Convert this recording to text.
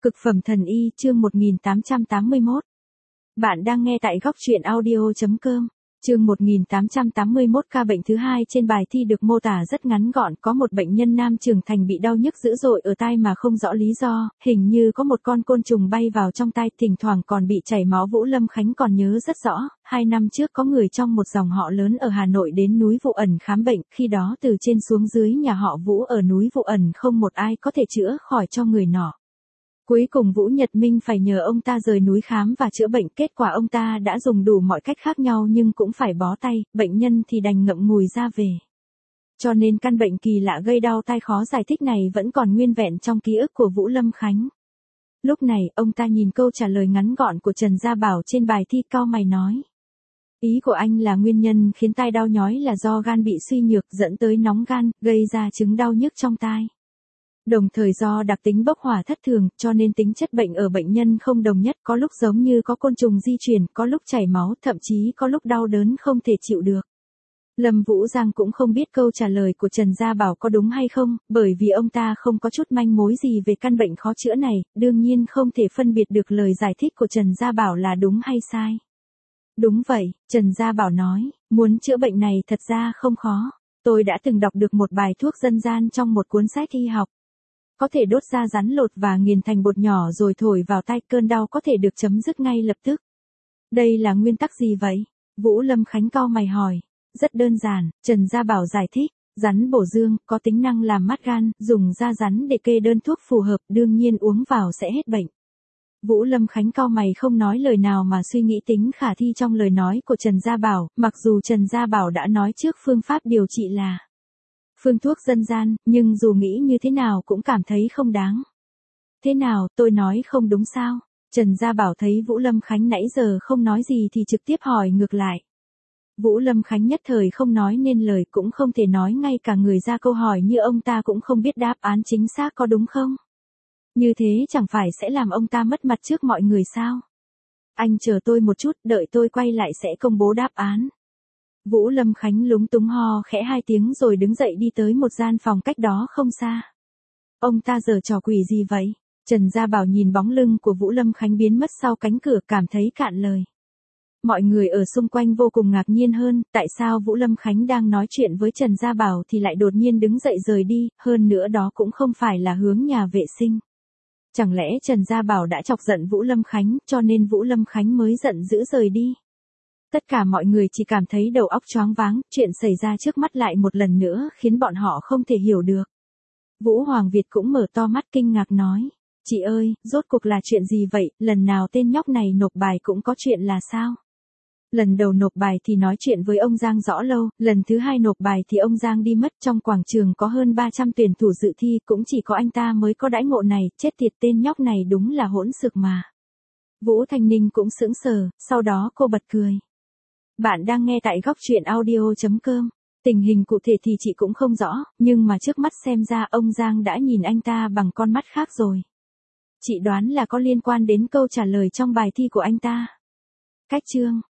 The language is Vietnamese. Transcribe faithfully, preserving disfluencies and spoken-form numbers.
Cực phẩm thần y chương một nghìn tám trăm tám mươi mốt. Bạn đang nghe tại góc truyện audio.com. Chương một nghìn tám trăm tám mươi mốt. Ca bệnh thứ hai trên bài thi được mô tả rất ngắn gọn. Có một bệnh nhân nam trưởng thành bị đau nhức dữ dội ở tai mà không rõ lý do, hình như có một con côn trùng bay vào trong tai, thỉnh thoảng còn bị chảy máu. Vũ Lâm Khánh còn nhớ rất rõ, hai năm trước có người trong một dòng họ lớn ở Hà Nội đến núi Vụ Ẩn khám bệnh, khi đó từ trên xuống dưới nhà họ Vũ ở núi Vụ Ẩn không một ai có thể chữa khỏi cho người nọ. Cuối cùng Vũ Nhật Minh phải nhờ ông ta rời núi khám và chữa bệnh, kết quả ông ta đã dùng đủ mọi cách khác nhau nhưng cũng phải bó tay, bệnh nhân thì đành ngậm ngùi ra về. Cho nên căn bệnh kỳ lạ gây đau tai khó giải thích này vẫn còn nguyên vẹn trong ký ức của Vũ Lâm Khánh. Lúc này, ông ta nhìn câu trả lời ngắn gọn của Trần Gia Bảo trên bài thi, cau mày nói. Ý của anh là nguyên nhân khiến tai đau nhói là do gan bị suy nhược dẫn tới nóng gan, gây ra chứng đau nhức trong tai. Đồng thời do đặc tính bốc hỏa thất thường, cho nên tính chất bệnh ở bệnh nhân không đồng nhất, có lúc giống như có côn trùng di chuyển, có lúc chảy máu, thậm chí có lúc đau đớn không thể chịu được. Lâm Vũ Giang cũng không biết câu trả lời của Trần Gia Bảo có đúng hay không, bởi vì ông ta không có chút manh mối gì về căn bệnh khó chữa này, đương nhiên không thể phân biệt được lời giải thích của Trần Gia Bảo là đúng hay sai. Đúng vậy, Trần Gia Bảo nói, muốn chữa bệnh này thật ra không khó. Tôi đã từng đọc được một bài thuốc dân gian trong một cuốn sách y học. Có thể đốt da rắn lột và nghiền thành bột nhỏ rồi thổi vào tai, cơn đau có thể được chấm dứt ngay lập tức. Đây là nguyên tắc gì vậy? Vũ Lâm Khánh cau mày hỏi. Rất đơn giản, Trần Gia Bảo giải thích. Rắn bổ dương, có tính năng làm mát gan, dùng da rắn để kê đơn thuốc phù hợp, đương nhiên uống vào sẽ hết bệnh. Vũ Lâm Khánh cau mày không nói lời nào mà suy nghĩ tính khả thi trong lời nói của Trần Gia Bảo, mặc dù Trần Gia Bảo đã nói trước phương pháp điều trị là phương thuốc dân gian, nhưng dù nghĩ như thế nào cũng cảm thấy không đáng. Thế nào, tôi nói không đúng sao? Trần Gia Bảo thấy Vũ Lâm Khánh nãy giờ không nói gì thì trực tiếp hỏi ngược lại. Vũ Lâm Khánh nhất thời không nói nên lời, cũng không thể nói ngay cả người ra câu hỏi như ông ta cũng không biết đáp án chính xác có đúng không? Như thế chẳng phải sẽ làm ông ta mất mặt trước mọi người sao? Anh chờ tôi một chút, đợi tôi quay lại sẽ công bố đáp án. Vũ Lâm Khánh lúng túng ho khẽ hai tiếng rồi đứng dậy đi tới một gian phòng cách đó không xa. Ông ta giở trò quỷ gì vậy? Trần Gia Bảo nhìn bóng lưng của Vũ Lâm Khánh biến mất sau cánh cửa, cảm thấy cạn lời. Mọi người ở xung quanh vô cùng ngạc nhiên hơn, tại sao Vũ Lâm Khánh đang nói chuyện với Trần Gia Bảo thì lại đột nhiên đứng dậy rời đi, hơn nữa đó cũng không phải là hướng nhà vệ sinh. Chẳng lẽ Trần Gia Bảo đã chọc giận Vũ Lâm Khánh, cho nên Vũ Lâm Khánh mới giận dữ rời đi? Tất cả mọi người chỉ cảm thấy đầu óc choáng váng, chuyện xảy ra trước mắt lại một lần nữa khiến bọn họ không thể hiểu được. Vũ Hoàng Việt cũng mở to mắt kinh ngạc nói, chị ơi, rốt cuộc là chuyện gì vậy, lần nào tên nhóc này nộp bài cũng có chuyện là sao? Lần đầu nộp bài thì nói chuyện với ông Giang rõ lâu, lần thứ hai nộp bài thì ông Giang đi mất, trong quảng trường có hơn ba trăm tuyển thủ dự thi, cũng chỉ có anh ta mới có đãi ngộ này, chết tiệt, tên nhóc này đúng là hỗn xược mà. Vũ Thanh Ninh cũng sững sờ, sau đó cô bật cười. Bạn đang nghe tại góc truyện audio.com. Tình hình cụ thể thì chị cũng không rõ, nhưng mà trước mắt xem ra ông Giang đã nhìn anh ta bằng con mắt khác rồi. Chị đoán là có liên quan đến câu trả lời trong bài thi của anh ta. Cách chương